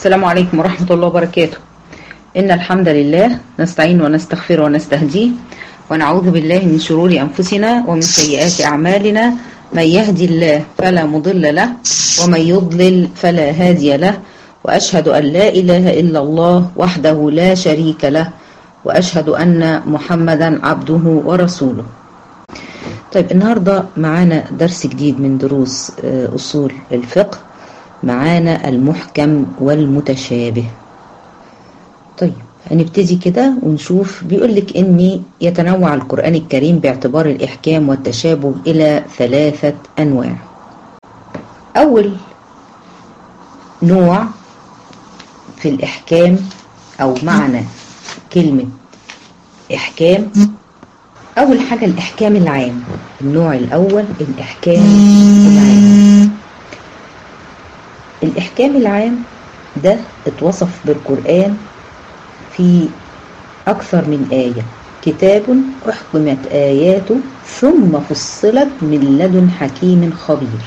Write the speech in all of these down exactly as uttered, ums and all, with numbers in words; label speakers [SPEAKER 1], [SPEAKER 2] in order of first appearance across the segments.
[SPEAKER 1] السلام عليكم ورحمة الله وبركاته. إن الحمد لله نستعين ونستغفر ونستهديه ونعوذ بالله من شرور أنفسنا ومن سيئات أعمالنا. من يهدي الله فلا مضل له ومن يضلل فلا هادي له، وأشهد أن لا إله إلا الله وحده لا شريك له، وأشهد أن محمدا عبده ورسوله. طيب النهاردة معانا درس جديد من دروس أصول الفقه، معانا المحكم والمتشابه. طيب هنبتدي كده ونشوف. بيقولك إني يتنوع القرآن الكريم باعتبار الإحكام والتشابه إلى ثلاثة أنواع. أول نوع في الإحكام أو معنى كلمة إحكام، أول حاجة الإحكام العام. النوع الأول الإحكام العام. الإحكام العام ده اتوصف بالقرآن في أكثر من آية: كتاب أحكمت آياته ثم فصلت من لدن حكيم خبير.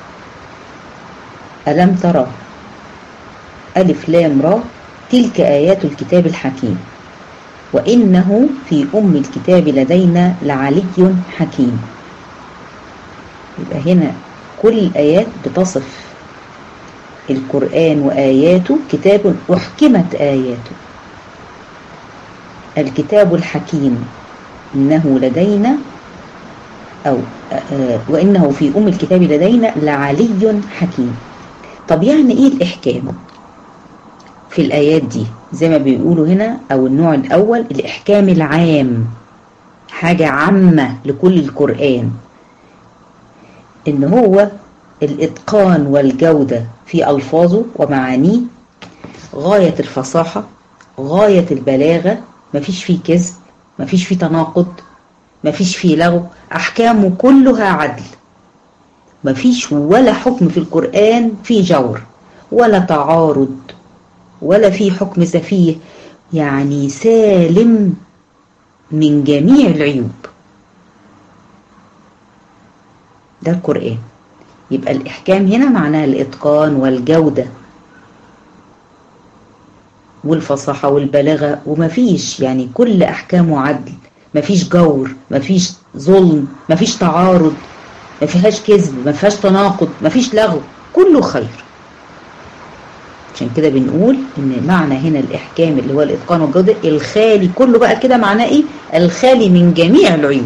[SPEAKER 1] ألم ترى ألف لام را تلك آيات الكتاب الحكيم وإنه في أم الكتاب لدينا لعلي حكيم. يبقى هنا كل الآيات بتصف القرآن وآياته كتاب أحكمت آياته. الكتاب الحكيم إنه لدينا أو وإنه في أم الكتاب لدينا لعلي حكيم. طب يعني إيه الإحكام في الآيات دي؟ زي ما بيقولوا هنا، أو النوع الأول الإحكام العام، حاجة عامة لكل القرآن، إن هو الإتقان والجودة في ألفاظه ومعانيه، غاية الفصاحة، غاية البلاغة، مفيش فيه كذب، مفيش فيه تناقض، مفيش فيه لغو، أحكامه كلها عدل، مفيش ولا حكم في القرآن فيه جور ولا تعارض ولا فيه حكم سفيه، يعني سالم من جميع العيوب. ده القرآن. يبقى الإحكام هنا معناها الإتقان والجودة والفصاحة والبلاغة، ومفيش يعني كل أحكامه عدل، مفيش جور، مفيش ظلم، مفيش تعارض، مفيهاش كذب، مفيهاش تناقض، مفيش لغو، كله خير. عشان كده بنقول إن معنى هنا الإحكام اللي هو الإتقان والجودة الخالي كله بقى كده معناه إيه؟ الخالي من جميع العيوب.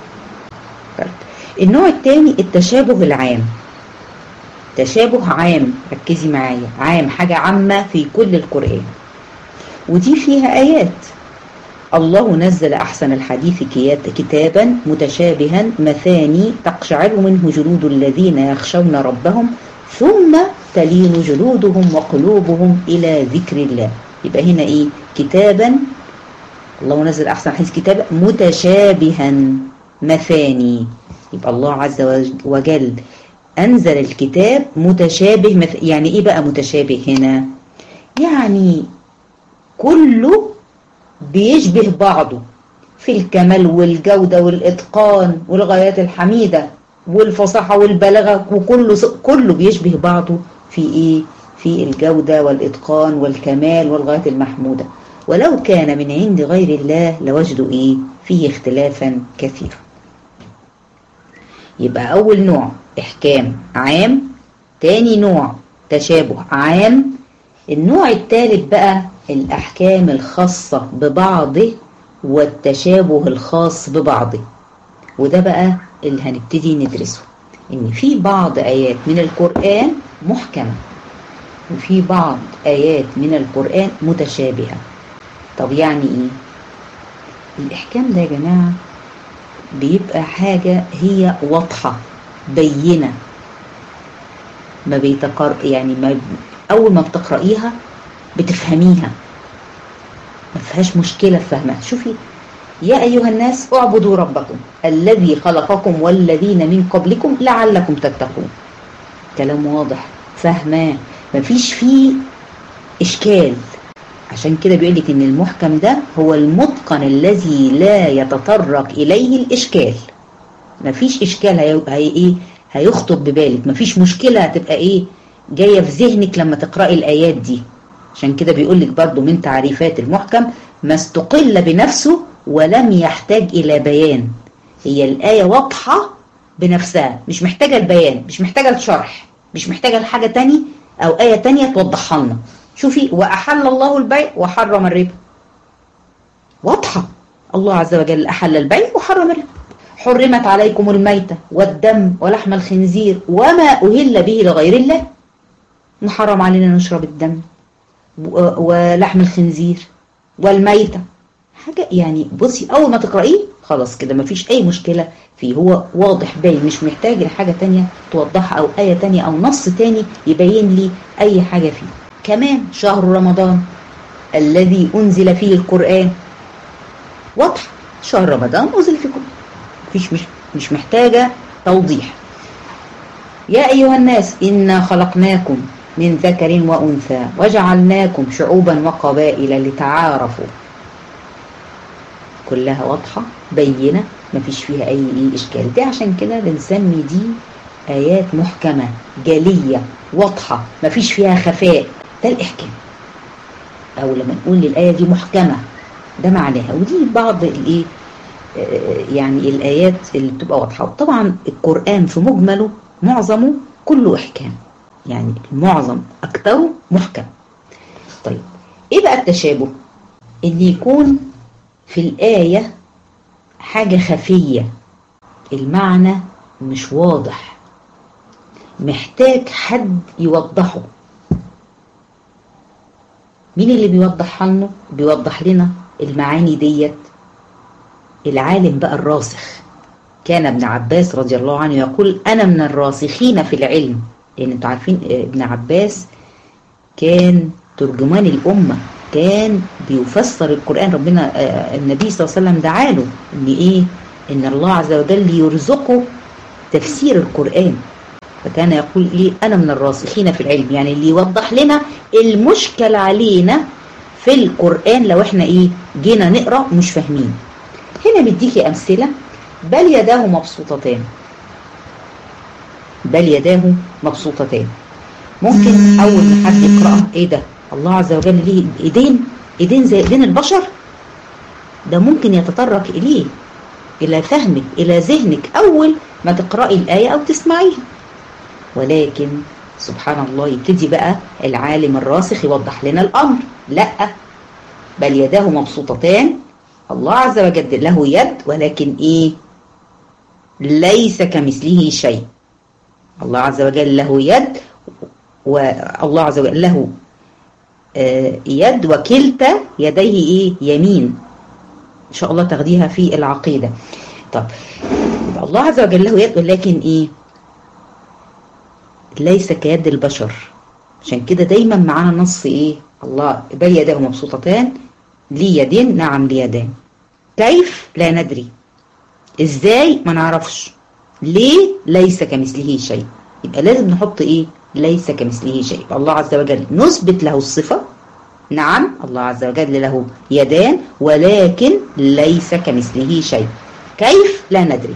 [SPEAKER 1] النوع الثاني التشابه العام. تشابه عام، ركزي معايا، عام، حاجة عامة في كل القرآن، ودي فيها آيات: الله نزل أحسن الحديث كتابا متشابها مثاني تقشعر منه جلود الذين يخشون ربهم ثم تلين جلودهم وقلوبهم إلى ذكر الله. يبقى هنا إيه؟ كتابا، الله نزل أحسن الحديث كتابا متشابها مثاني. يبقى الله عز وجل أنزل الكتاب متشابه مث... يعني إيه بقى متشابه هنا؟ يعني كله بيشبه بعضه في الكمال والجودة والإتقان والغايات الحميدة والفصاحة والبلاغة، وكله كله بيشبه بعضه في إيه؟ في الجودة والإتقان والكمال والغايات المحمودة. ولو كان من عند غير الله لوجدوا إيه؟ فيه اختلافا كثيرا. يبقى أول نوع إحكام عام، تاني نوع تشابه عام. النوع الثالث بقى الأحكام الخاصة ببعضه والتشابه الخاص ببعضه، وده بقى اللي هنبتدي ندرسه. إن في بعض آيات من القرآن محكمة وفي بعض آيات من القرآن متشابهة. طب يعني إيه الإحكام ده يا جماعة؟ بيبقى حاجة هي واضحة بينة، ما بيتقر يعني ما أول ما بتقرأيها بتفهميها، ما فيهاش مشكلة في فهمها. شوفي: يا أيها الناس اعبدوا ربكم الذي خلقكم والذين من قبلكم لعلكم تتقون. كلام واضح، فهماه، ما فيش فيه إشكال. عشان كده بيقولك إن المحكم ده هو المتقن الذي لا يتطرق إليه الإشكال. مفيش إشكال هي هي إيه هيخطب ببالك، مفيش مشكلة هتبقى إيه جاية في ذهنك لما تقرأي الآيات دي. عشان كده بيقول لك برضو من تعريفات المحكم ما استقل بنفسه ولم يحتاج إلى بيان. هي الآية واضحة بنفسها، مش محتاجة البيان، مش محتاجة الشرح، مش محتاجة الحاجة تاني أو آية تانية توضحها لنا. شوفي، وأحل الله البيع وحرم الربا، واضحة. الله عز وجل أحل البيع وحرم الربا. حرمت عليكم الميتة والدم ولحم الخنزير وما أهل به لغير الله. محرم علينا نشرب الدم ولحم الخنزير والميتة، حاجة يعني بصي أول ما تقرأيه خلاص كده مفيش أي مشكلة فيه، هو واضح باين، مش محتاج لحاجة تانية توضحها أو آية تانية أو نص تاني يبين لي أي حاجة فيه. كمان شهر رمضان الذي أنزل فيه القرآن، واضح، شهر رمضان أنزل فيه القرآن، مفيش مش, مش محتاجة توضيح. يا أيها الناس إنا خلقناكم من ذكر وأنثى وجعلناكم شعوبا وقبائل لتعارفوا، كلها واضحة بينة مفيش فيها أي إشكال. دي عشان كده بنسمي دي آيات محكمة جلية واضحة مفيش فيها خفاء، ده الإحكام. أو لما نقول للآية دي محكمة ده معناها. ودي بعض الإيه يعني الآيات اللي بتبقى واضحة. طبعا القرآن في مجمله معظمه كله إحكام، يعني معظم أكتره محكم. طيب إيه بقى التشابه؟ إن يكون في الآية حاجة خفية، المعنى مش واضح، محتاج حد يوضحه. مين اللي بيوضح لنا؟ بيوضح لنا المعاني ديت العالم بقى الراسخ. كان ابن عباس رضي الله عنه يقول أنا من الراسخين في العلم، لأن انتوا عارفين ابن عباس كان ترجمان الأمة، كان بيفسر القرآن. ربنا النبي صلى الله عليه وسلم دعاله ان ايه ان الله عز وجل يرزقه تفسير القرآن، فكان يقول ايه انا من الراسخين في العلم، يعني اللي يوضح لنا المشكل علينا في القرآن لو احنا ايه جينا نقرأ مش فاهمين. هنا بديكي امثلة. بل يداه مبسوطتان، بل يداه مبسوطتان، ممكن اول ما حد يقرأها ايه ده الله عز وجل ليه ايدين، ايدين زي ايدين البشر؟ ده ممكن يتطرق اليه، الى فهمك، الى ذهنك اول ما تقرأي الآية او تسمعيها. ولكن سبحان الله يبتدي بقى العالم الراسخ يوضح لنا الامر. لا، بل يداه مبسوطتان، الله عز وجل له يد ولكن ايه ليس كمثله شيء. الله عز وجل له يد، والله عز وجل له يد وكلتا يديه ايه يمين. ان شاء الله تاخديها في العقيدة. طب الله عز وجل له يد ولكن ايه ليس كيد البشر. عشان كده دايما معانا نص ايه الله بل يداه مبسوطتان لي يدين، نعم لي يدان. كيف لا ندري، ازاي ما نعرفش، ليه ليس كمثله شيء. يبقى لازم نحط ايه ليس كمثله شيء. الله عز وجل نثبت له الصفة، نعم الله عز وجل له يدان ولكن ليس كمثله شيء. كيف لا ندري،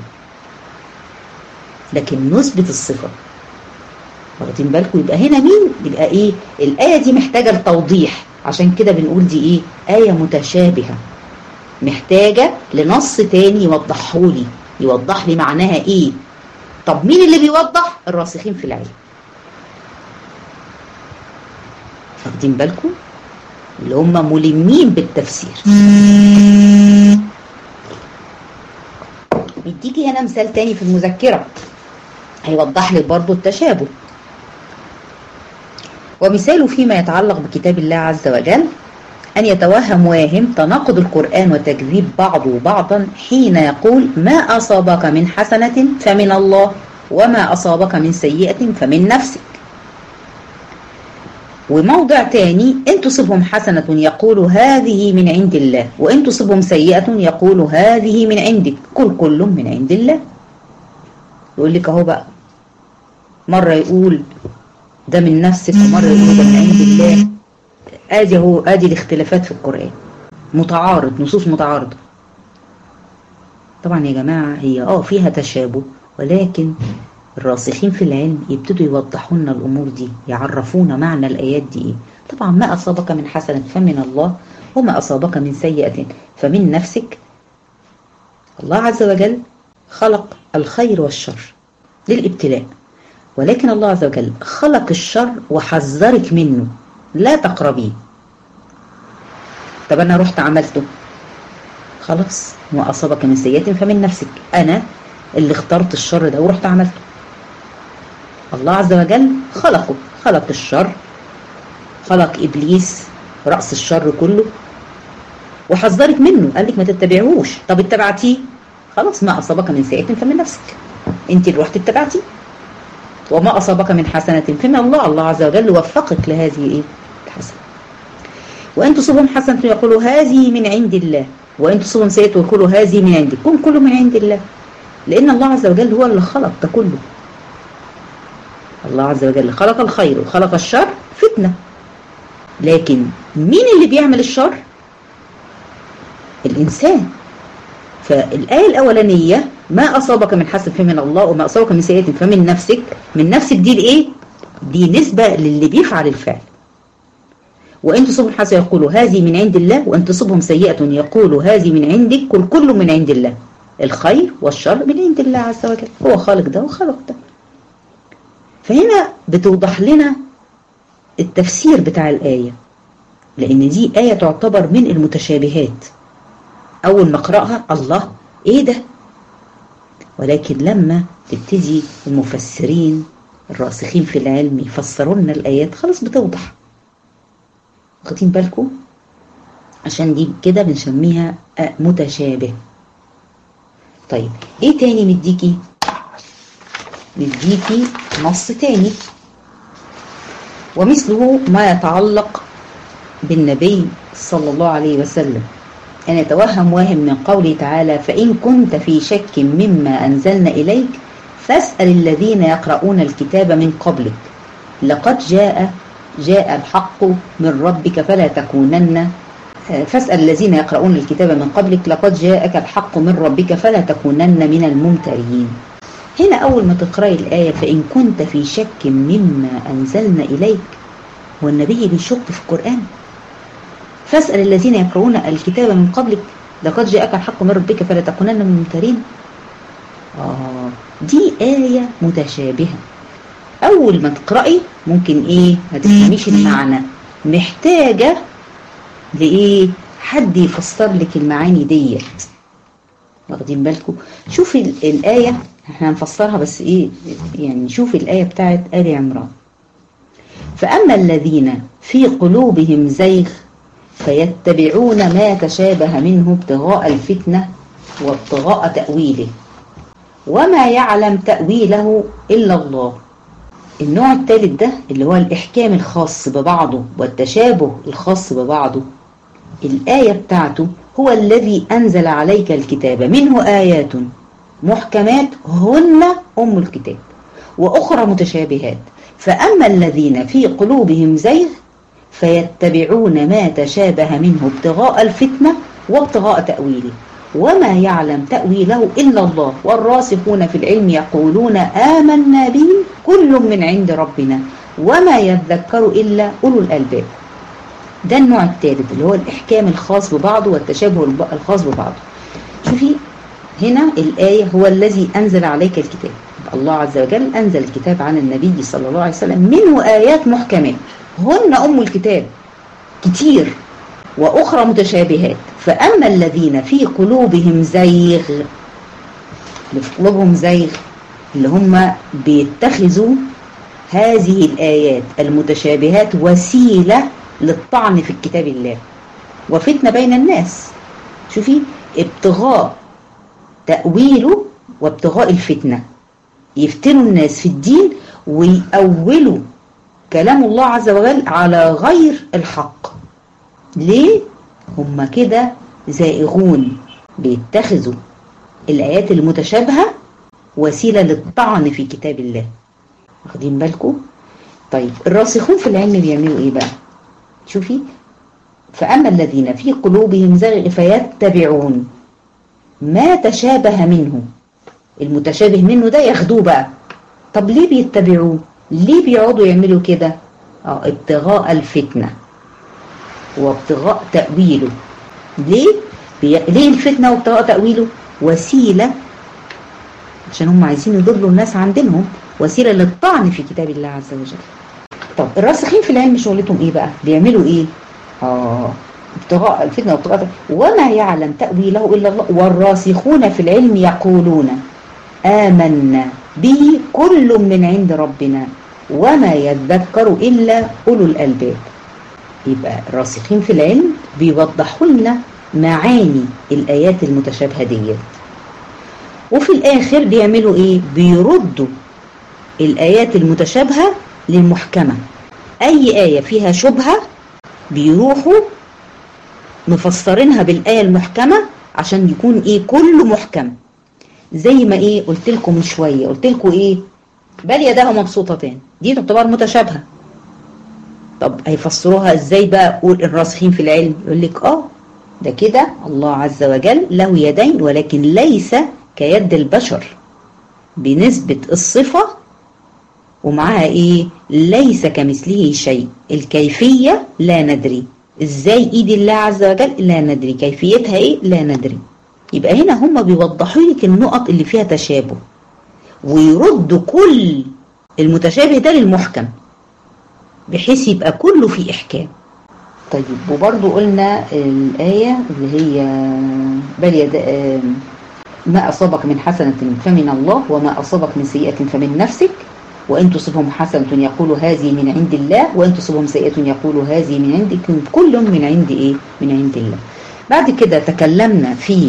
[SPEAKER 1] لكن نثبت الصفة. واخدين بالكم؟ يبقى هنا مين؟ يبقى ايه الآية دي محتاجة التوضيح. عشان كده بنقول دي ايه آية متشابهة، محتاجة لنص تاني يوضحهولي، يوضح لي معناها ايه. طب مين اللي بيوضح؟ الراسخين في العلم. واخدين بالكم؟ اللي هم ملمين بالتفسير. بيديكي هنا مثال تاني في المذكرة هيوضح لي برضو التشابه. ومثاله فيما يتعلق بكتاب الله عز وجل أن يتوهم واهم تناقض القرآن وتكذيب بعضه بعضا حين يقول ما أصابك من حسنة فمن الله وما أصابك من سيئة فمن نفسك. وموضع تاني إن تصبهم حسنة يقول هذه من عند الله وإن تصبهم سيئة يقول هذه من عندك كل كل من عند الله. يقول لك اهو بقى مرة يقول ده من نفسك ومرة يقول ده من عند الله. ادي اهو ادي الاختلافات في القرآن، متعارض، نصوص متعارضة. طبعا يا جماعة هي اه فيها تشابه، ولكن الراسخين في العلم يبتدوا يوضحوا لنا الامور دي، يعرفونا معنى الايات دي ايه. طبعا ما أصابك من حسنة فمن الله، وما أصابك من سيئة فمن نفسك. الله عز وجل خلق الخير والشر للابتلاء، ولكن الله عز وجل خلق الشر وحذرك منه، لا تقربيه. طب أنا رحت عملته، خلاص، وما أصابك من سيئة فمن نفسك، أنا اللي اخترت الشر ده ورحت عملته. الله عز وجل خلقه، خلق الشر، خلق إبليس رأس الشر كله، وحذرك منه، قال لك ما تتبعوش. طب اتبعتيه، خلاص، ما أصابك من سيئة فمن نفسك، انت اللي رحت اتبعتيه. وما أصابك من حسنة فمن الله، الله عز وجل وفقك لهذه ايه الحسنة. وإن تصبهم حسنة يقولوا هذه من عند الله، وإن تصبهم سيئة يقولوا هذه من عندك. كن كله من عند الله، لأن الله عز وجل هو اللي خلق ده كله. الله عز وجل خلق الخير وخلق الشر فتنة، لكن مين اللي بيعمل الشر؟ الإنسان. فالآية الأولانية ما أصابك من حسن فمن الله، وما أصابك من سيئة فمن نفسك. من نفسك دي الإيه؟ دي نسبة للي بيفعل الفعل. وإن تصبهم حسنة يقولوا هذه من عند الله، وإن تصبهم سيئة يقولوا هذه من عندك. كل كله من عند الله، الخير والشر من عند الله عز وجل، هو خالق ده وخلق ده. فهنا بتوضح لنا التفسير بتاع الآية، لأن دي آية تعتبر من المتشابهات. أول ما أقرأها الله إيه ده؟ ولكن لما تبتدي المفسرين الراسخين في العلم يفسروا لنا الآيات خلاص بتوضح. واخدين بالكم؟ عشان دي كده بنسميها متشابه. طيب إيه تاني مديكي؟ مديكي نص تاني، ومثله ما يتعلق بالنبي صلى الله عليه وسلم، أن يتوهم واهم من قوله تعالى فإن كنت في شك مما أنزلنا إليك فاسأل الذين يقرؤون الكتاب من قبلك لقد جاء جاء الحق من ربك فلا تكونن فاسأل الذين يقرؤون الكتاب من قبلك لقد جاءك الحق من ربك فلا تكونن من الممترين. هنا أول ما تقرأي الآية فإن كنت في شك مما أنزلنا إليك، والنبي بيشك في القرآن. فاسأل الذين يقرؤون الكتاب من قبلك لقد جاءك الحق من ربك فلا تكونن من الممترين. آه دي آية متشابهة. أول ما تقرأي ممكن إيه ما تفهميش المعنى، محتاجة لإيه حد يفسر لك المعاني ديت. واخدين بالكم؟ شوفي الآية، احنا هنفسرها بس إيه يعني. شوفي الآية بتاعت آل عمران. فأما الذين في قلوبهم زيغ فيتبعون ما تشابه منه ابتغاء الفتنة وابتغاء تأويله وما يعلم تأويله إلا الله. النوع الثالث ده اللي هو الإحكام الخاص ببعضه والتشابه الخاص ببعضه. الآية بتاعته هو الذي أنزل عليك الكتاب منه آيات محكمات هن أم الكتاب وأخرى متشابهات. فأما الذين في قلوبهم زيغ فيتبعون ما تشابه منه ابتغاء الفتنة وابتغاء تأويله وما يعلم تأويله إلا الله والراسخون في العلم يقولون آمنا به كل من عند ربنا وما يذكر إلا أولو الألباب. ده النوع الثالث اللي هو الإحكام الخاص ببعضه والتشابه الخاص ببعضه. شوفي هنا الآية هو الذي أنزل عليك الكتاب. الله عز وجل أنزل الكتاب عن النبي صلى الله عليه وسلم منه آيات محكمات هن أم الكتاب كتير وأخرى متشابهات. فأما الذين في قلوبهم زيغ، اللي في قلوبهم زيغ اللي هم بيتخذوا هذه الآيات المتشابهات وسيلة للطعن في الكتاب الله وفتنة بين الناس. شوفي ابتغاء تأويله وابتغاء الفتنة، يفتنوا الناس في الدين ويأولوا كلام الله عز وجل على غير الحق. ليه؟ هم كده زائغون، بيتخذوا الآيات المتشابهة وسيلة للطعن في كتاب الله. واخدين بالكم؟ طيب الراسخون في العلم بيعملوا ايه بقى؟ شوفي فأما الذين في قلوبهم زيغ فيتبعون ما تشابه منه، المتشابه منه ده ياخدوه بقى. طب ليه بيتبعوه؟ ليه بيقعدوا يعملوا كده؟ اه ابتغاء الفتنة وابتغاء تأويله. ليه؟ بي... ليه الفتنة وابتغاء تأويله؟ وسيلة عشان هم عايزين يضلوا الناس عن دينهم، وسيلة للطعن في كتاب الله عز وجل. طب الراسخين في العلم شغلتهم ايه بقى؟ بيعملوا ايه؟ اه ابتغاء الفتنة وابتغاء، وما يعلم تأويله إلا الله والراسخون في العلم يقولون آمنا به كل من عند ربنا وما يذكر إلا أولو الألباب. يبقى الراسخين في العلم بيوضحوا لنا معاني الآيات المتشابهة ديت، وفي الآخر بيعملوا إيه؟ بيردوا الآيات المتشابهة للمحكمة. أي آية فيها شبهة بيروحوا مفسرينها بالآية المحكمة عشان يكون إيه؟ كله محكم. زي ما إيه قلت لكم من شوية، قلت لكم إيه؟ بل يداه مبسوطتان، دي تعتبر متشابهة. طب هيفسروها إزاي بقى؟ قول الراسخين في العلم يقول لك آه ده كده الله عز وجل له يدين ولكن ليس كيد البشر بنسبة الصفة، ومعها إيه؟ ليس كمثله شيء. الكيفية لا ندري، إزاي إيد الله عز وجل لا ندري، كيفيتها إيه لا ندري. يبقى هنا هم بيوضحوا لك النقط اللي فيها تشابه ويردوا كل المتشابه ده للمحكم بحيث يبقى كله في إحكام. طيب وبرضو قلنا الآية اللي هي بل يد ما أصابك من حسنة فمن الله وما أصابك من سيئة فمن نفسك وإن تصبهم حسنة يقولوا هذه من عند الله وإن تصبهم سيئة يقولوا هذه من عندك، كل من عند إيه؟ من عند الله. بعد كده تكلمنا في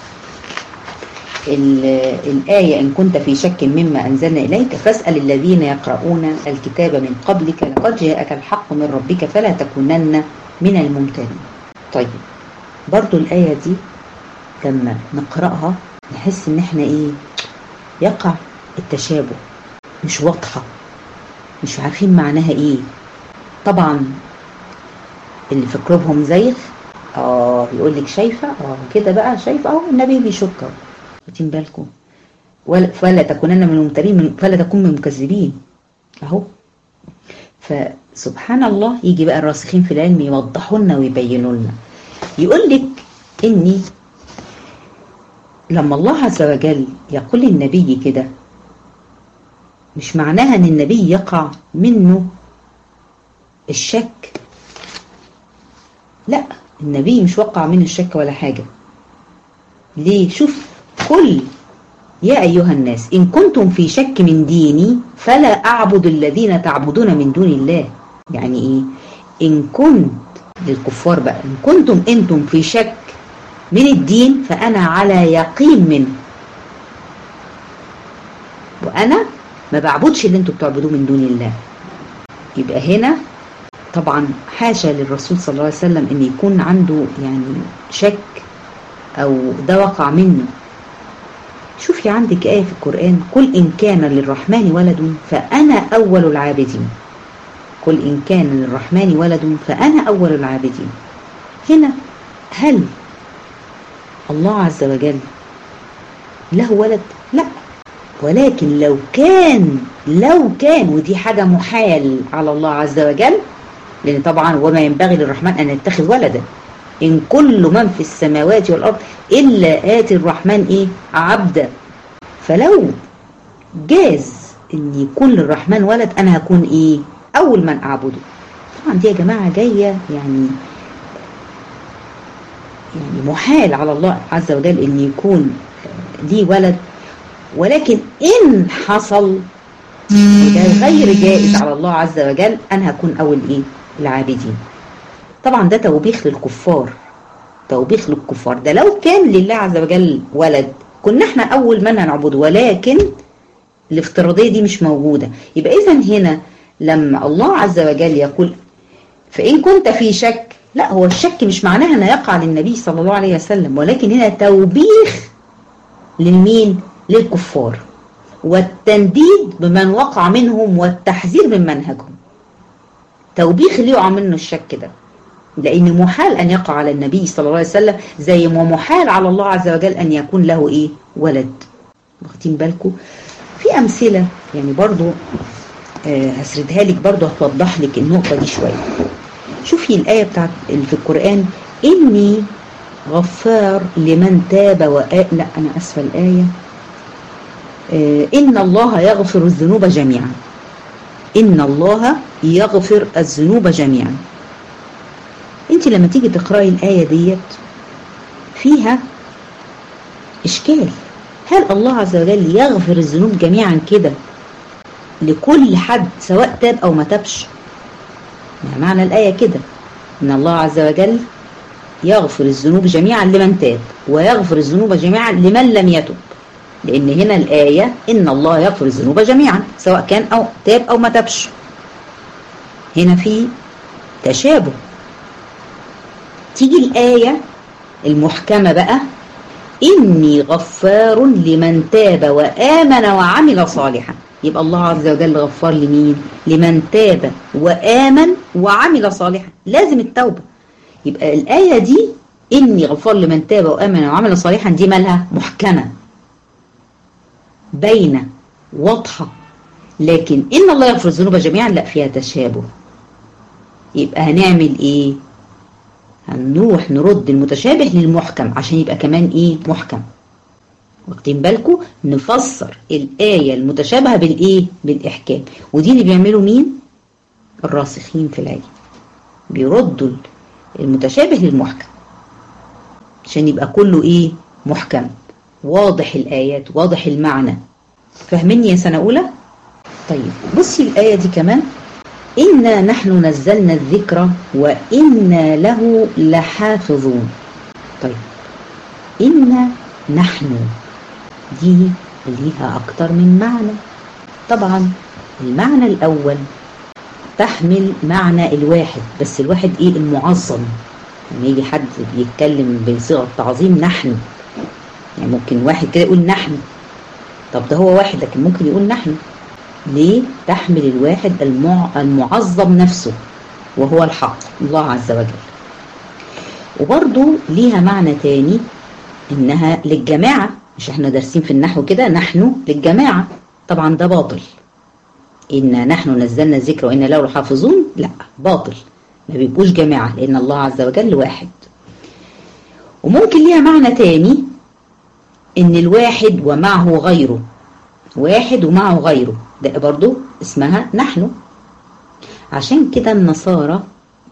[SPEAKER 1] الآية إن كنت في شك مما أنزلنا إليك فاسأل الذين يقرؤون الكتاب من قبلك لقد جاءك الحق من ربك فلا تكونن من الممترين. طيب برضو الآية دي لما نقرأها نحس إن إحنا إيه؟ يقع التشابه، مش واضحة، مش عارفين معناها إيه. طبعا اللي في قلوبهم زيغ آه يقول لك شايفة آه كده بقى، شايفة أهو النبي بيشكر، واخدين بالكم؟ فلا تكونن من الممترين، فلا تكون من المكذبين اهو. فسبحان الله يجي بقى الراسخين في العلم يوضحوا لنا ويبينوا لنا، يقول لك اني لما الله عز وجل يقول للنبي كده مش معناها ان النبي يقع منه الشك، لا النبي مش وقع منه الشك ولا حاجة. ليه؟ شوف قل يا أيها الناس إن كنتم في شك من ديني فلا أعبد الذين تعبدون من دون الله. يعني إيه؟ إن كنت للكفار بقى، إن كنتم أنتم في شك من الدين فأنا على يقين منه، وأنا ما بعبدش اللي أنتم بتعبدوه من دون الله. يبقى هنا طبعا حاشا للرسول صلى الله عليه وسلم إن يكون عنده يعني شك أو ده وقع منه. شوفي عندك آية في القرآن قل إن كان للرحمن ولد فأنا أول العابدين، قل إن كان للرحمن ولد فأنا أول العابدين. هنا هل الله عز وجل له ولد؟ لا، ولكن لو كان لو كان ودي حاجة محال على الله عز وجل، لأن طبعا وما ينبغي للرحمن أن يتخذ ولدا، إن كل من في السماوات والأرض إلا آتي الرحمن إيه؟ عبدا. فلو جاز إن يكون للرحمن ولد أنا هكون إيه؟ أول من أعبده. طبعا دي يا جماعة جاية يعني يعني محال على الله عز وجل إن يكون ليه ولد، ولكن إن حصل وده غير جائز على الله عز وجل أنا هكون أول إيه؟ العابدين. طبعا ده توبيخ للكفار، توبيخ للكفار. ده لو كان لله عز وجل ولد كنا احنا اول من هنعبده، ولكن الافتراضيه دي مش موجوده. يبقى اذا هنا لما الله عز وجل يقول فان كنت في شك، لا هو الشك مش معناها انه يقع للنبي صلى الله عليه وسلم، ولكن هنا توبيخ للمين؟ للكفار، والتنديد بمن وقع منهم والتحذير من منهجهم. توبيخ اللي يقع منه الشك ده، لأن محال أن يقع على النبي صلى الله عليه وسلم زي ما محال على الله عز وجل أن يكون له إيه؟ ولد. واخدين بالكم؟ في أمثلة يعني برضو آه هسردها لك برضو هتوضح لك النقطة دي شوية. شوفي الآية بتاعت اللي في القرآن، إني غفار لمن تاب وآ لا أنا أسفة الآية، آه إن الله يغفر الذنوب جميعا، إن الله يغفر الذنوب جميعا. انت لما تيجي تقرأي الآية ديت فيها إشكال، هل الله عز وجل يغفر الذنوب جميعا كده لكل حد سواء تاب أو ما تابش؟ معنى الآية كده إن الله عز وجل يغفر الذنوب جميعا لمن تاب ويغفر الذنوب جميعا لمن لم يتب، لأن هنا الآية إن الله يغفر الذنوب جميعا سواء كان أو تاب أو ما تابش. هنا في تشابه. تيجي الآية المحكمة بقى، إني غفار لمن تاب وآمن وعمل صالحا. يبقى الله عز وجل غفار لمين؟ لمن تاب وآمن وعمل صالحا، لازم التوبة. يبقى الآية دي إني غفار لمن تاب وآمن وعمل صالحا دي مالها؟ محكمة باينة واضحة. لكن إن الله يغفر الذنوب جميعا لا، فيها تشابه. يبقى هنعمل إيه؟ هنروح نرد المتشابه للمحكم عشان يبقى كمان إيه؟ محكم. واخدين بالكم؟ نفسر الآية المتشابهة بالإيه؟ بالإحكام. ودي اللي بيعملوا مين؟ الراسخين في العلم، بيردوا المتشابه للمحكم عشان يبقى كله إيه؟ محكم، واضح الآيات، واضح المعنى. فاهميني يا سنة أولى؟ طيب بصي الآية دي كمان، إنا نحن نزلنا الذكر وإنا له لحافظون. طيب إنا نحن دي ليها أكتر من معنى. طبعا المعنى الأول تحمل معنى الواحد، بس الواحد إيه؟ المعظم. لما يجي حد بيتكلم بصيغة تعظيم نحن، يعني ممكن واحد كده يقول نحن، طب ده هو واحد لكن ممكن يقول نحن. ليه؟ تحمل الواحد المع... المعظم نفسه وهو الحق الله عز وجل. وبرضو ليها معنى تاني إنها للجماعة، مش احنا دارسين في النحو كده نحن للجماعة، طبعا ده باطل. إنا نحن نزلنا الذكر وإنا له لحافظون، لا باطل، ما بيبقوش جماعة لأن الله عز وجل واحد. وممكن ليها معنى تاني إن الواحد ومعه غيره، واحد ومعه غيره، ده برضو اسمها نحن. عشان كده النصارى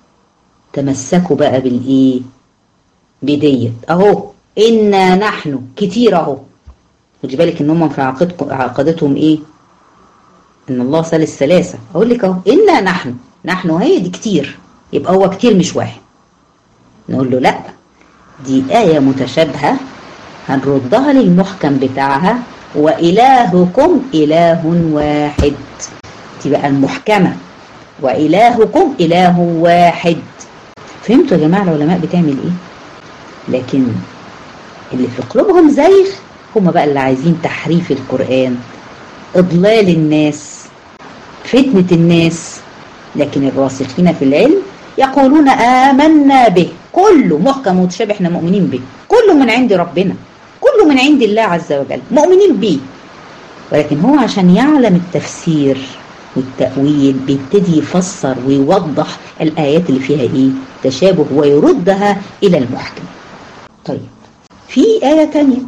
[SPEAKER 1] تمسكوا بقى بالإيه؟ بديت أهو إنا نحن كتير أهو. خدي بالك إن هم في عقيدتهم إيه؟ إن الله ثالث ثلاثة. أقول لك أهو إنا نحن، نحن هي دي كتير، يبقى هو كتير مش واحد. نقول له لأ، دي آية متشابهة هنردها للمحكم بتاعها، وإلهكم إله واحد. دي بقى المحكمة، وإلهكم إله واحد. فهمتوا يا جماعة العلماء بتعمل إيه؟ لكن اللي في قلوبهم زيغ هم بقى اللي عايزين تحريف القرآن، إضلال الناس، فتنة الناس. لكن الراسخين في العلم يقولون آمنا به، كله محكم ومتشابه احنا مؤمنين به، كله من عند ربنا، كله من عند الله عز وجل، مؤمنين به. ولكن هو عشان يعلم التفسير والتأويل بيبتدي يفسر ويوضح الآيات اللي فيها إيه؟ تشابه، ويردها إلى المحكم. طيب في آية تانية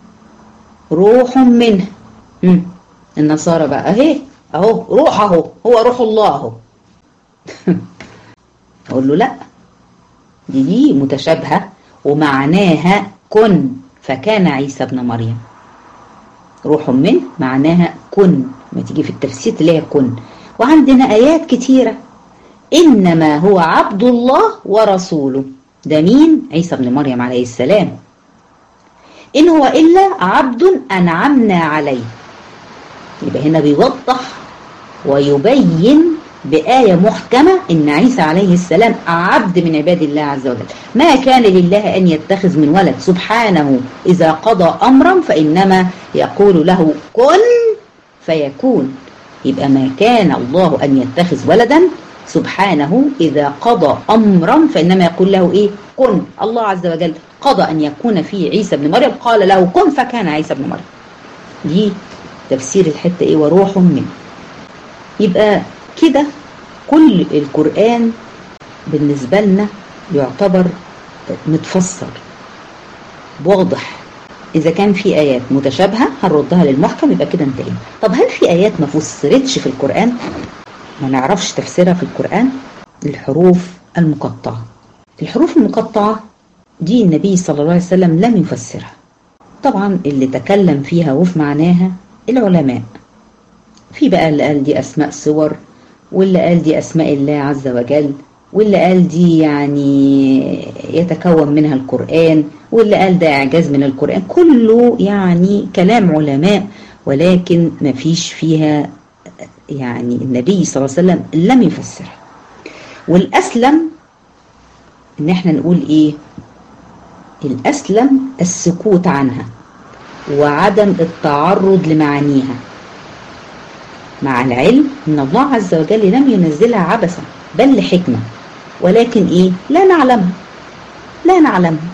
[SPEAKER 1] روح منه. مم. النصارى بقى اهي اهو روح اهو، هو روح الله اهو. اقول له لا، دي دي متشابهة ومعناها كن فكان عيسى ابن مريم. روح منه معناها كن، ما تيجي في التفسير تلاقيها كن. وعندنا آيات كتيرة إنما هو عبد الله ورسوله. ده مين؟ عيسى ابن مريم عليه السلام. إن هو إلا عبد أنعمنا عليه. يبقى هنا بيوضح ويبين بآية محكمة إن عيسى عليه السلام عبد من عباد الله عز وجل. ما كان لله أن يتخذ من ولد، سبحانه إذا قضى أمرا فإنما يقول له كن فيكون. يبقى ما كان الله أن يتخذ ولدا، سبحانه إذا قضى أمرا فإنما يقول له إيه؟ كن. الله عز وجل قضى أن يكون فيه عيسى بن مريم، قال له كن فكان عيسى بن مريم. دي تفسير الحتة إيه؟ وروح منه. يبقى كده كل القرآن بالنسبة لنا يعتبر متفسر واضح. إذا كان في آيات متشابهة هنردها للمحكم، يبقى كده انتهينا. طب هل في آيات ما فسرتش في القرآن ما نعرفش تفسيرها في القرآن؟ الحروف المقطعة. الحروف المقطعة دي النبي صلى الله عليه وسلم لم يفسرها. طبعا اللي تكلم فيها وفي معناها العلماء، في بقى اللي قال دي أسماء صور، واللي قال دي أسماء الله عز وجل، واللي قال دي يعني يتكون منها القرآن، واللي قال ده إعجاز من القرآن. كله يعني كلام علماء، ولكن ما فيش فيها يعني النبي صلى الله عليه وسلم لم يفسرها. والأسلم إن احنا نقول إيه؟ الأسلم السكوت عنها وعدم التعرض لمعانيها، مع العلم ان الله عز وجل لم ينزلها عبثا بل لحكمة، ولكن ايه؟ لا نعلمها لا نعلمها.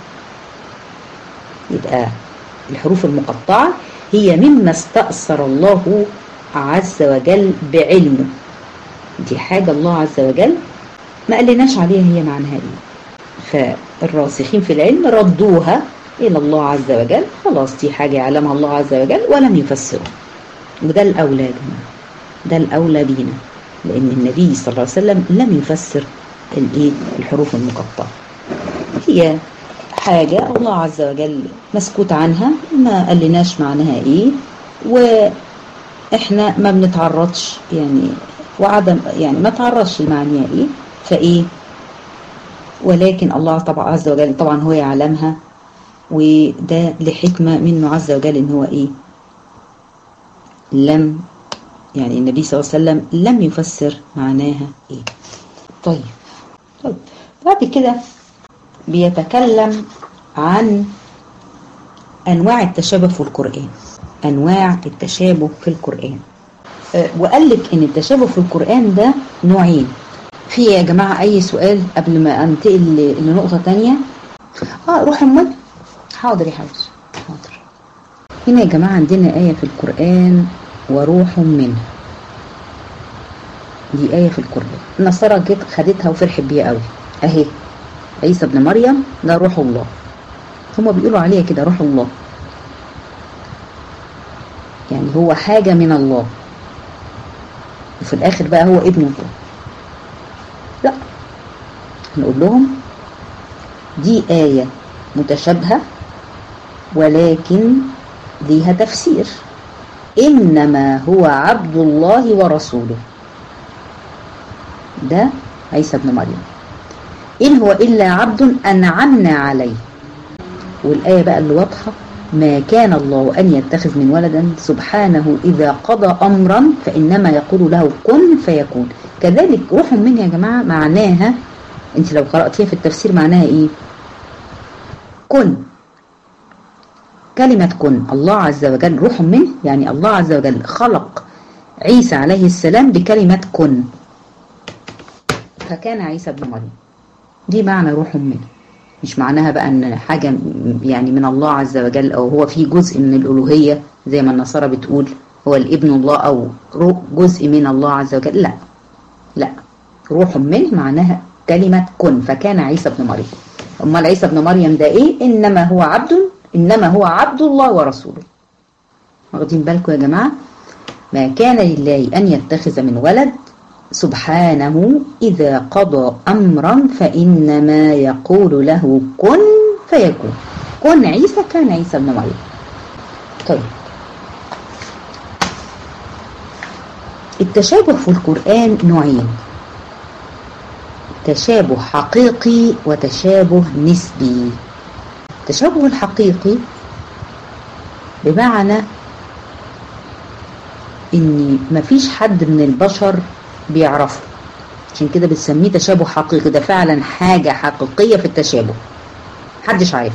[SPEAKER 1] يبقى الحروف المقطعة هي مما استأثر الله عز وجل بعلمه، دي حاجة الله عز وجل ما قالناش عليها هي معناها ايه، فالراسخين في العلم ردوها الى الله عز وجل، خلاص دي حاجة يعلمها الله عز وجل ولم يفسرها. وده الاولى يا جماعه، ده الأولى بينا، لأن النبي صلى الله عليه وسلم لم يفسر الإيه؟ الحروف المقطعة. هي حاجة الله عز وجل مسكوت عنها، ما قالناش معناها إيه، وإحنا ما بنتعرضش يعني وعدم يعني ما تعرضش لمعناها إيه، فإيه، ولكن الله طبعا عز وجل طبعا هو يعلمها، وده لحكمة منه عز وجل إن هو إيه لم يعني النبي صلى الله عليه وسلم لم يفسر معناها ايه. طيب طيب بعد كده بيتكلم عن انواع التشابه في القرآن، انواع التشابه في القرآن. أه وقال لك ان التشابه في القرآن ده نوعين. في يا جماعة اي سؤال قبل ما انتقل لنقطة تانية؟ اه روح امال. حاضر يا حبيبي حاضر. هنا يا جماعة عندنا آية في القرآن وروح منه، دي آية في القرآن النصارى جت خدتها وفرحت بيها قوي اهي. عيسى ابن مريم ده روح الله، هما بيقولوا عليه كده روح الله، يعني هو حاجة من الله وفي الآخر بقى هو ابن الله. لا، نقول لهم دي آية متشابهة ولكن ليها تفسير. إنما هو عبد الله ورسوله، ده عيسى ابن مريم، إن هو إلا عبد أنعمنا عليه. والآية بقى اللي واضحة، ما كان الله أن يتخذ من ولدا سبحانه إذا قضى أمرا فإنما يقول له كن فيكون. كذلك روح منه يا جماعة معناها، انت لو قرأتيها في التفسير معناها إيه؟ كن، كلمة كن. الله عز وجل روح منه، يعني الله عز وجل خلق عيسى عليه السلام بكلمة كن فكان عيسى ابن مريم. دي معنى روح منه، مش معناها بقى ان حاجة يعني من الله عز وجل او هو في جزء من الالوهية زي ما النصارى بتقول هو الابن الله او جزء من الله عز وجل. لا لا، روح منه معناها كلمة كن فكان عيسى ابن مريم. امال عيسى ابن مريم ده ايه؟ انما هو عبد إنما هو عبد الله ورسوله. واخدين بالكم يا جماعة؟ ما كان لله أن يتخذ من ولد سبحانه إذا قضى أمرا فإنما يقول له كن فيكون. كن عيسى كان عيسى ابن مريم. طيب التشابه في القرآن نوعين، تشابه حقيقي وتشابه نسبي. التشابه الحقيقي بمعنى ان مفيش حد من البشر بيعرفه، عشان كده بتسميه تشابه حقيقي. ده فعلا حاجة حقيقية في التشابه، محدش عارف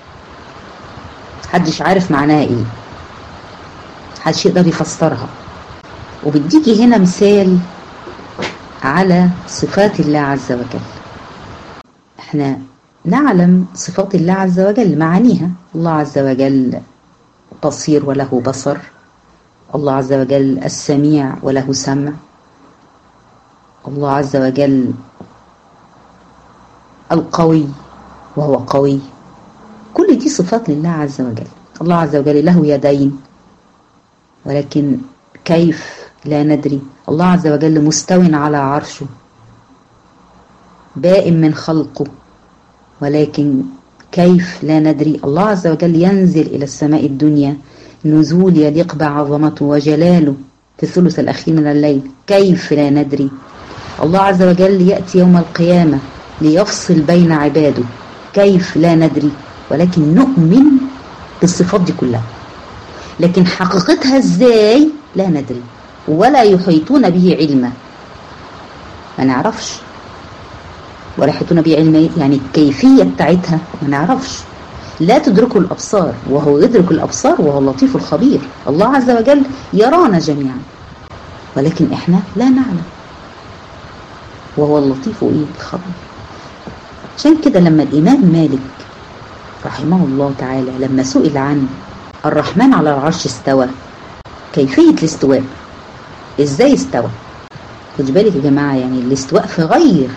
[SPEAKER 1] محدش عارف معناها ايه، محدش يقدر يفسرها. وبديكي هنا مثال على صفات الله عز وجل. احنا نعلم صفات الله عز وجل معانيها. الله عز وجل بصير وله بصر، الله عز وجل السميع وله سمع، الله عز وجل القوي وهو قوي. كل دي صفات لله عز وجل. الله عز وجل له يدين، ولكن كيف لا ندري. الله عز وجل مستو على عرشه، بائن من خلقه، ولكن كيف لا ندري. الله عز وجل ينزل إلى السماء الدنيا نزول يليق بعظمته وجلاله في الثلث الأخير من الليل، كيف لا ندري. الله عز وجل يأتي يوم القيامة ليفصل بين عباده، كيف لا ندري. ولكن نؤمن بالصفات دي كلها، لكن حقيقتها ازاي لا ندري، ولا يحيطون به علما، ما نعرفش. ولا يحيطون به علما يعني الكيفية بتاعتها ما نعرفش. لا تدركه الأبصار وهو يدرك الأبصار وهو اللطيف الخبير. الله عز وجل يرانا جميعا، ولكن احنا لا نعلم، وهو اللطيف الخبير. عشان كده لما الإمام مالك رحمه الله تعالى لما سئل عن الرحمن على العرش استوى، كيفية الاستواء، ازاي استوى، خد بالك يا جماعة، يعني الاستواء في غير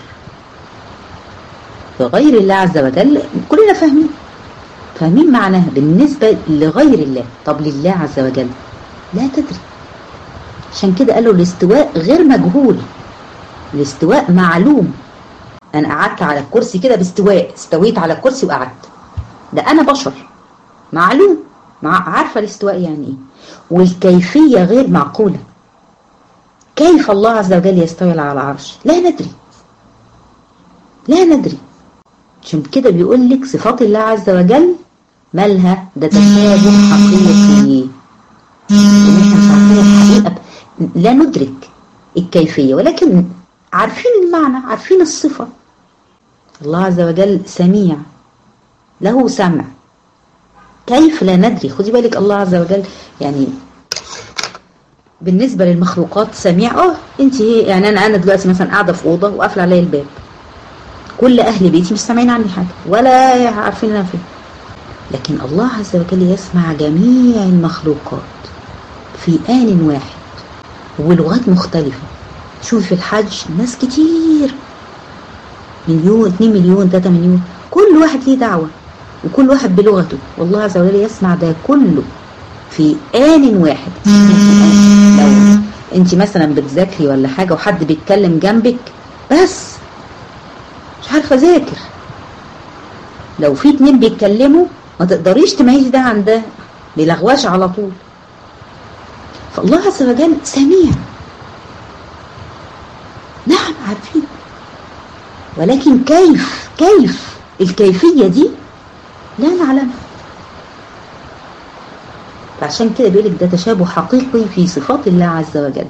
[SPEAKER 1] في غير الله عز وجل كلنا فاهمين فاهمين معناها بالنسبة لغير الله. طب لله عز وجل لا تدري. عشان كده قالوا الاستواء غير مجهول، الاستواء معلوم. انا قعدت على الكرسي كده باستواء، استويت على الكرسي وقعدت، ده انا بشر معلوم، مع عارفة الاستواء يعني ايه. والكيفية غير معقولة. كيف الله عز وجل يستوي على العرش لا ندري، لا ندري. عشان كده بيقول لك صفات الله عز وجل مالها ده تشابه حقيقي، ان احنا مش عارفين الحقيقة، لا ندرك الكيفية، ولكن عارفين المعنى، عارفين الصفة. الله عز وجل سميع، له سمع، كيف لا ندري. خدي بالك الله عز وجل يعني بالنسبة للمخلوقات سميع. اه انت يعني انا انا دلوقتي مثلا قاعدة في اوضة وقافل عليا الباب، كل اهل بيتي مش سامعين عني حاجة ولا عارفين انا فين، لكن الله عز وجل يسمع جميع المخلوقات في آن واحد ولغات مختلفة. شوف في الحج ناس كتير، مليون اتنين مليون تلاتة مليون، كل واحد ليه دعوة وكل واحد بلغته، والله عز وجل يسمع ده كله في آن واحد. لو انت مثلا بتذاكري ولا حاجة وحد بيتكلم جنبك بس مش عارفة اذاكر، لو في اتنين بيتكلموا ما تقدريش تميزي ده عن ده، بيلغواش على طول. فالله عز وجل سميع، نعم عارفين، ولكن كيف كيف الكيفية دي لا نعلمها. فعشان كده بيقولك ده تشابه حقيقي في صفات الله عز وجل،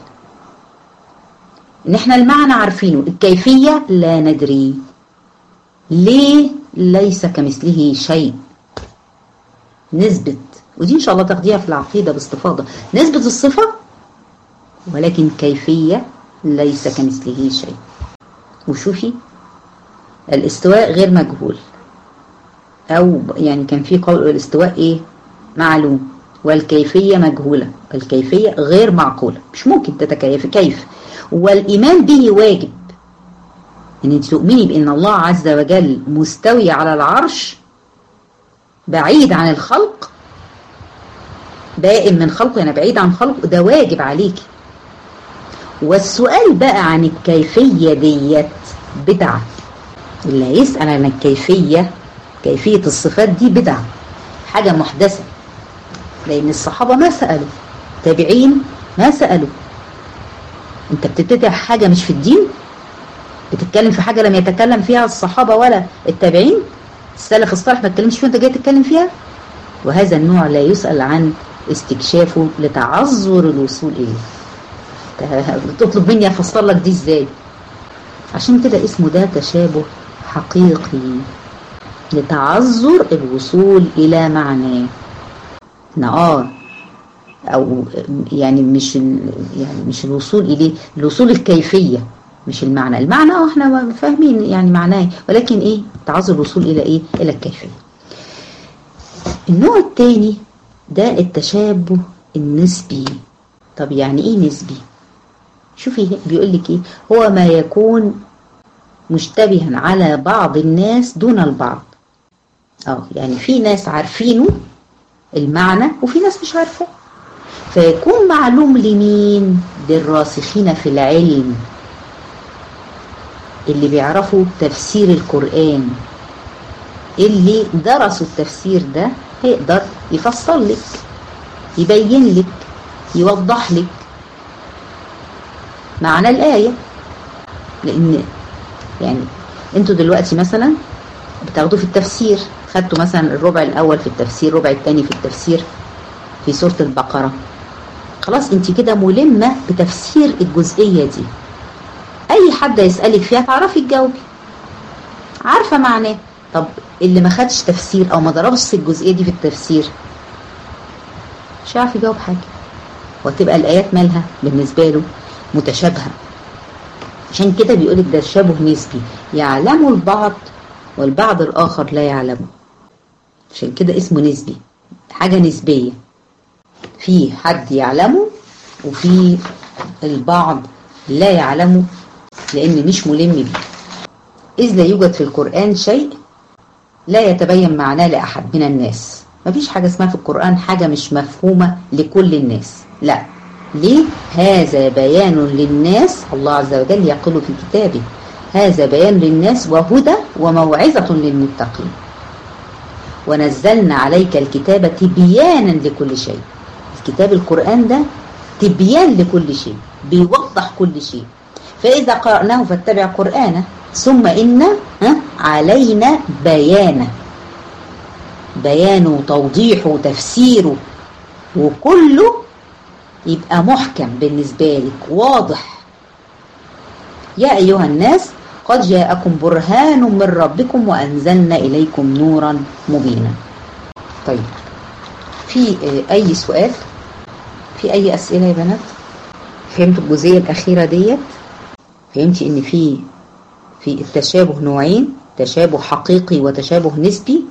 [SPEAKER 1] ان احنا المعنى عارفينه، الكيفية لا ندري. ليه؟ ليس كمثله شيء. نثبت، ودي ان شاء الله تاخديها في العقيدة باستفاضة، نثبت الصفة ولكن كيفية ليس كمثله شيء. وشوفي الاستواء غير مجهول، او يعني كان في قول الاستواء ايه معلوم، والكيفية مجهولة، الكيفية غير معقولة، مش ممكن تتكيف كيف. والايمان به واجب، ان انت تؤمني بان الله عز وجل مستوي على العرش بعيد عن الخلق، بائن من خلقه يعني بعيد عن خلقه، ده واجب عليكي. والسؤال بقى عن الكيفية ديت بدعة، اللي هيسأل عن الكيفية كيفية الصفات دي بدعة، حاجة محدثة، لأن الصحابة ما سألوا، تابعين ما سألوا. انت بتبتدع حاجة مش في الدين، بتتكلم في حاجة لم يتكلم فيها الصحابة ولا التابعين، السلف الصالح ما تكلمش فيها، انت جاي تتكلم فيها. وهذا النوع لا يسأل عن استكشافه لتعذر الوصول إليه. تطلب مني أفسر لك دي إزاي؟ عشان كده اسمه ده تشابه حقيقي لتعذر الوصول إلى معناه. نار أو يعني مش يعني مش الوصول إليه، الوصول الكيفية مش المعنى. المعنى احنا فاهمين يعني معناه، ولكن ايه تعذر الوصول إلى ايه؟ إلى الكيفية. النوع الثاني ده التشابه النسبي. طب يعني ايه نسبي؟ شوفي بيقول لك ايه، هو ما يكون مشتبها على بعض الناس دون البعض. اه يعني في ناس عارفينه المعنى وفي ناس مش عارفه، فيكون معلوم لمين؟ للراسخين في العلم اللي بيعرفوا تفسير القرآن، اللي درسوا التفسير ده هيقدر يفسر لك، يبين لك، يوضح لك معنى الآية. لأن يعني انتوا دلوقتي مثلا بتاخدوا في التفسير، خدتوا مثلا الربع الأول في التفسير، الربع الثاني في التفسير في سورة البقرة، خلاص انت كده ملمة بتفسير الجزئية دي. أي حد يسألك فيها تعرفي تجاوبي، عارفة معناه. طب اللي ما خدش تفسير أو ما ضربش الجزئية دي في التفسير مش عارف يجاوب حاجة، وتبقى الآيات مالها بالنسبة له متشابهة. عشان كده بيقولك ده تشابه نسبي، يعلم البعض والبعض الآخر لا يعلمه، عشان كده اسمه نسبي، حاجة نسبية، في حد يعلمه وفي البعض لا يعلمه لأن مش ملم به. إذ لا يوجد في القرآن شيء لا يتبين معناه لأحد من الناس. مفيش حاجة اسمها في القرآن حاجة مش مفهومة لكل الناس، لا. ليه؟ هذا بيان للناس، الله عز وجل يقول في كتابه هذا بيان للناس وهدى وموعظة للمتقين، ونزلنا عليك الكتاب تبيانا لكل شيء. الكتاب القرآن ده تبيان لكل شيء، بيوضح كل شيء. فإذا قرأناه فاتبع قرآنه ثم إن علينا بيانه، بيانه وتوضيحه وتفسيره، وكله يبقى محكم بالنسبة لك واضح. يا أيها الناس قد جاءكم برهان من ربكم وأنزلنا إليكم نورا مبينا. طيب في أي سؤال؟ في أي أسئلة يا بنات؟ فهمتوا الجزئية الأخيرة ديت؟ فهمتي إن في في التشابه نوعين، تشابه حقيقي وتشابه نسبي،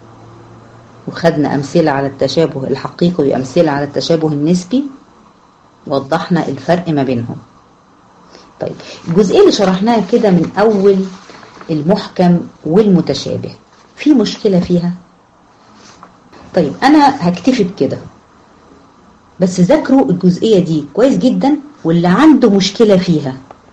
[SPEAKER 1] وخدنا أمثلة على التشابه الحقيقي وأمثلة على التشابه النسبي، وضحنا الفرق ما بينهم. طيب الجزئية اللي شرحناها كده من أول المحكم والمتشابه، في مشكلة فيها؟ طيب أنا هكتفي بكده، بس ذاكروا الجزئية دي كويس جدا، واللي عنده مشكلة فيها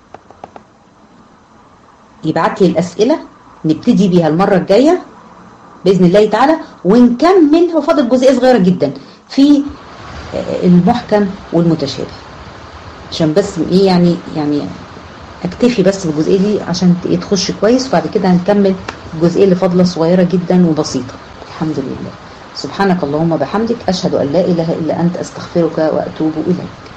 [SPEAKER 1] يبعت لي الأسئلة نبتدي بيها المرة الجاية بإذن الله تعالى، ونكمل. هو فاضل جزئية صغيرة جدا في المحكم والمتشابه، عشان بس ايه يعني يعني اكتفي بس بالجزئية دي عشان تخش كويس، وبعد كده هنكمل الجزئية اللي فاضلة صغيرة جدا وبسيطة. الحمد لله. سبحانك اللهم وبحمدك، أشهد أن لا إله إلا أنت، أستغفرك وأتوب إليك.